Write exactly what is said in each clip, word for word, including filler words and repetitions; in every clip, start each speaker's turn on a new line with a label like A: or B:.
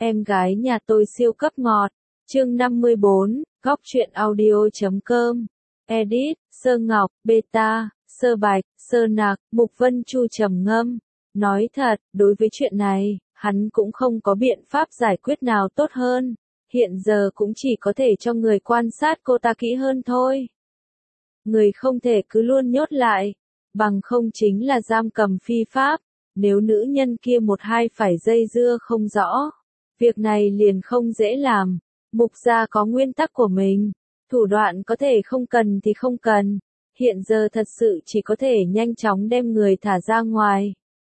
A: Em gái nhà tôi siêu cấp ngọt. Chương năm mươi bốn, góc truyện audio chấm com. Edit, Sơ Ngọc, Beta, Sơ Bạch, Sơ Nạc, Mục Vân Chu trầm ngâm. Nói thật, đối với chuyện này, hắn cũng không có biện pháp giải quyết nào tốt hơn. Hiện giờ cũng chỉ có thể cho người quan sát cô ta kỹ hơn thôi. Người không thể cứ luôn nhốt lại, bằng không chính là giam cầm phi pháp. Nếu nữ nhân kia một hai phải dây dưa không rõ, việc này liền không dễ làm. Mục gia có nguyên tắc của mình, thủ đoạn có thể không cần thì không cần, hiện giờ thật sự chỉ có thể nhanh chóng đem người thả ra ngoài.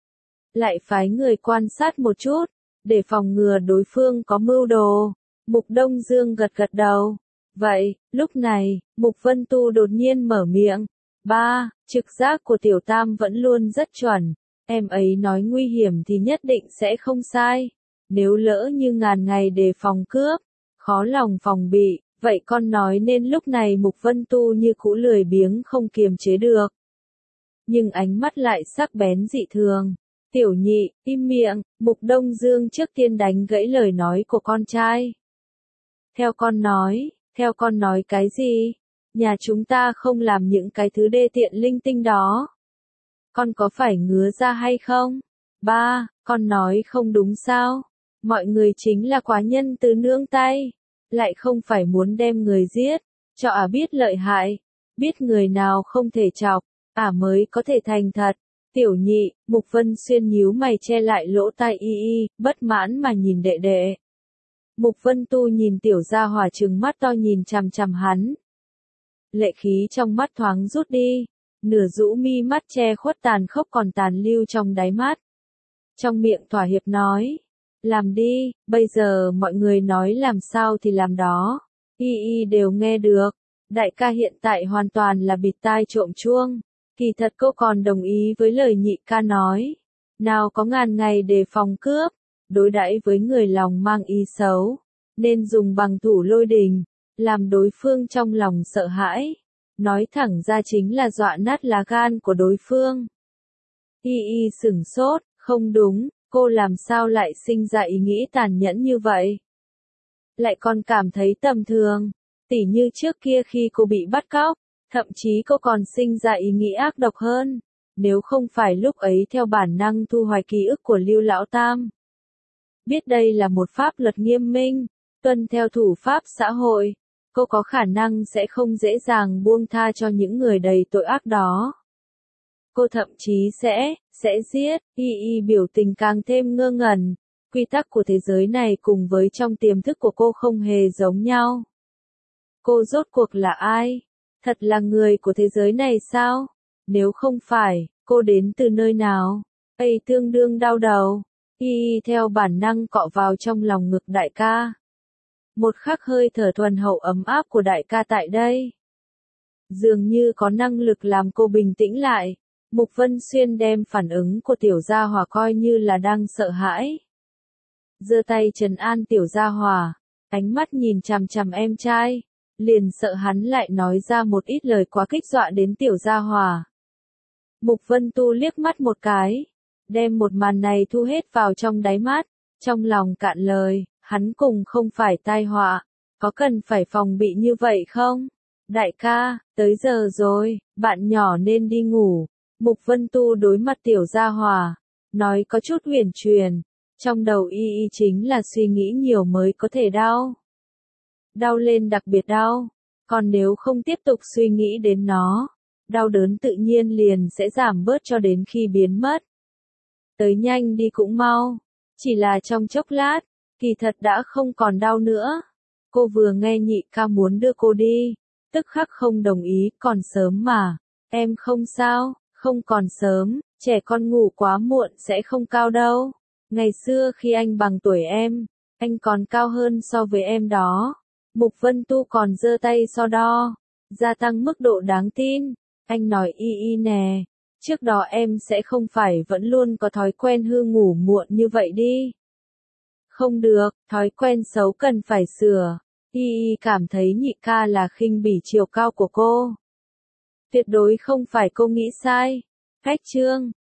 A: Lại phái người quan sát một chút, để phòng ngừa đối phương có mưu đồ. Mục Đông Dương gật gật đầu. Vậy, lúc này, Mục Vân Tu đột nhiên mở miệng. Ba, trực giác của Tiểu Tam vẫn luôn rất chuẩn. Em ấy nói nguy hiểm thì nhất định sẽ không sai. Nếu lỡ như ngàn ngày đề phòng cướp, khó lòng phòng bị, vậy con nói nên lúc này Mục Vân Tu như cũ lười biếng không kiềm chế được. Nhưng ánh mắt lại sắc bén dị thường. Tiểu Nhị, im miệng, Mục Đông Dương trước tiên đánh gãy lời nói của con trai. Theo con nói, theo con nói cái gì? Nhà chúng ta không làm những cái thứ đê tiện linh tinh đó. Con có phải ngứa ra hay không? Ba, con nói không đúng sao? Mọi người chính là quá nhân từ nương tay, lại không phải muốn đem người giết, cho ả biết lợi hại, biết người nào không thể chọc, ả mới có thể thành thật. Tiểu Nhị, Mục Vân Xuyên nhíu mày che lại lỗ tai y y, bất mãn mà nhìn đệ đệ. Mục Vân Tu nhìn tiểu gia hỏa trừng mắt to nhìn chằm chằm hắn. Lệ khí trong mắt thoáng rút đi, nửa rũ mi mắt che khuất tàn khốc còn tàn lưu trong đáy mắt. Trong miệng thỏa hiệp nói, làm đi, bây giờ mọi người nói làm sao thì làm đó. Y y đều nghe được, đại ca hiện tại hoàn toàn là bịt tai trộm chuông. Kỳ thật cô còn đồng ý với lời nhị ca nói. Nào có ngàn ngày để phòng cướp, đối đãi với người lòng mang ý xấu, nên dùng bằng thủ lôi đình, làm đối phương trong lòng sợ hãi. Nói thẳng ra chính là dọa nát lá gan của đối phương. Y y sửng sốt, không đúng, cô làm sao lại sinh ra ý nghĩ tàn nhẫn như vậy? Lại còn cảm thấy tầm thường, tỉ như trước kia khi cô bị bắt cóc, thậm chí cô còn sinh ra ý nghĩ ác độc hơn, nếu không phải lúc ấy theo bản năng thu hoạch ký ức của Lưu Lão Tam. Biết đây là một pháp luật nghiêm minh, tuân theo thủ pháp xã hội, cô có khả năng sẽ không dễ dàng buông tha cho những người đầy tội ác đó. Cô thậm chí sẽ, sẽ giết. Y y biểu tình càng thêm ngơ ngẩn, quy tắc của thế giới này cùng với trong tiềm thức của cô không hề giống nhau. Cô rốt cuộc là ai? Thật là người của thế giới này sao? Nếu không phải, cô đến từ nơi nào? Ây tương đương đau đầu. Y y theo bản năng cọ vào trong lòng ngực đại ca. Một khắc hơi thở thuần hậu ấm áp của đại ca tại đây, dường như có năng lực làm cô bình tĩnh lại. Mục Vân Xuyên đem phản ứng của tiểu gia hỏa coi như là đang sợ hãi. Giơ tay trấn an tiểu gia hỏa, ánh mắt nhìn chằm chằm em trai, liền sợ hắn lại nói ra một ít lời quá kích dọa đến tiểu gia hỏa. Mục Vân Tu liếc mắt một cái, đem một màn này thu hết vào trong đáy mắt, trong lòng cạn lời, hắn cùng không phải tai họa, có cần phải phòng bị như vậy không? Đại ca, tới giờ rồi, bạn nhỏ nên đi ngủ. Mục Vân Tu đối mặt tiểu gia hỏa, nói có chút huyền truyền, trong đầu y y chính là suy nghĩ nhiều mới có thể đau. Đau lên đặc biệt đau, còn nếu không tiếp tục suy nghĩ đến nó, đau đớn tự nhiên liền sẽ giảm bớt cho đến khi biến mất. Tới nhanh đi cũng mau, chỉ là trong chốc lát, kỳ thật đã không còn đau nữa. Cô vừa nghe nhị ca muốn đưa cô đi, tức khắc không đồng ý, còn sớm mà, em không sao. Không còn sớm, trẻ con ngủ quá muộn sẽ không cao đâu. Ngày xưa khi anh bằng tuổi em, anh còn cao hơn so với em đó. Mục Vân Tu còn giơ tay so đo, gia tăng mức độ đáng tin. Anh nói y y nè, trước đó em sẽ không phải vẫn luôn có thói quen hư ngủ muộn như vậy đi. Không được, thói quen xấu cần phải sửa. Y y cảm thấy nhị ca là khinh bỉ chiều cao của cô. Tuyệt đối không phải cô nghĩ sai. Cách chương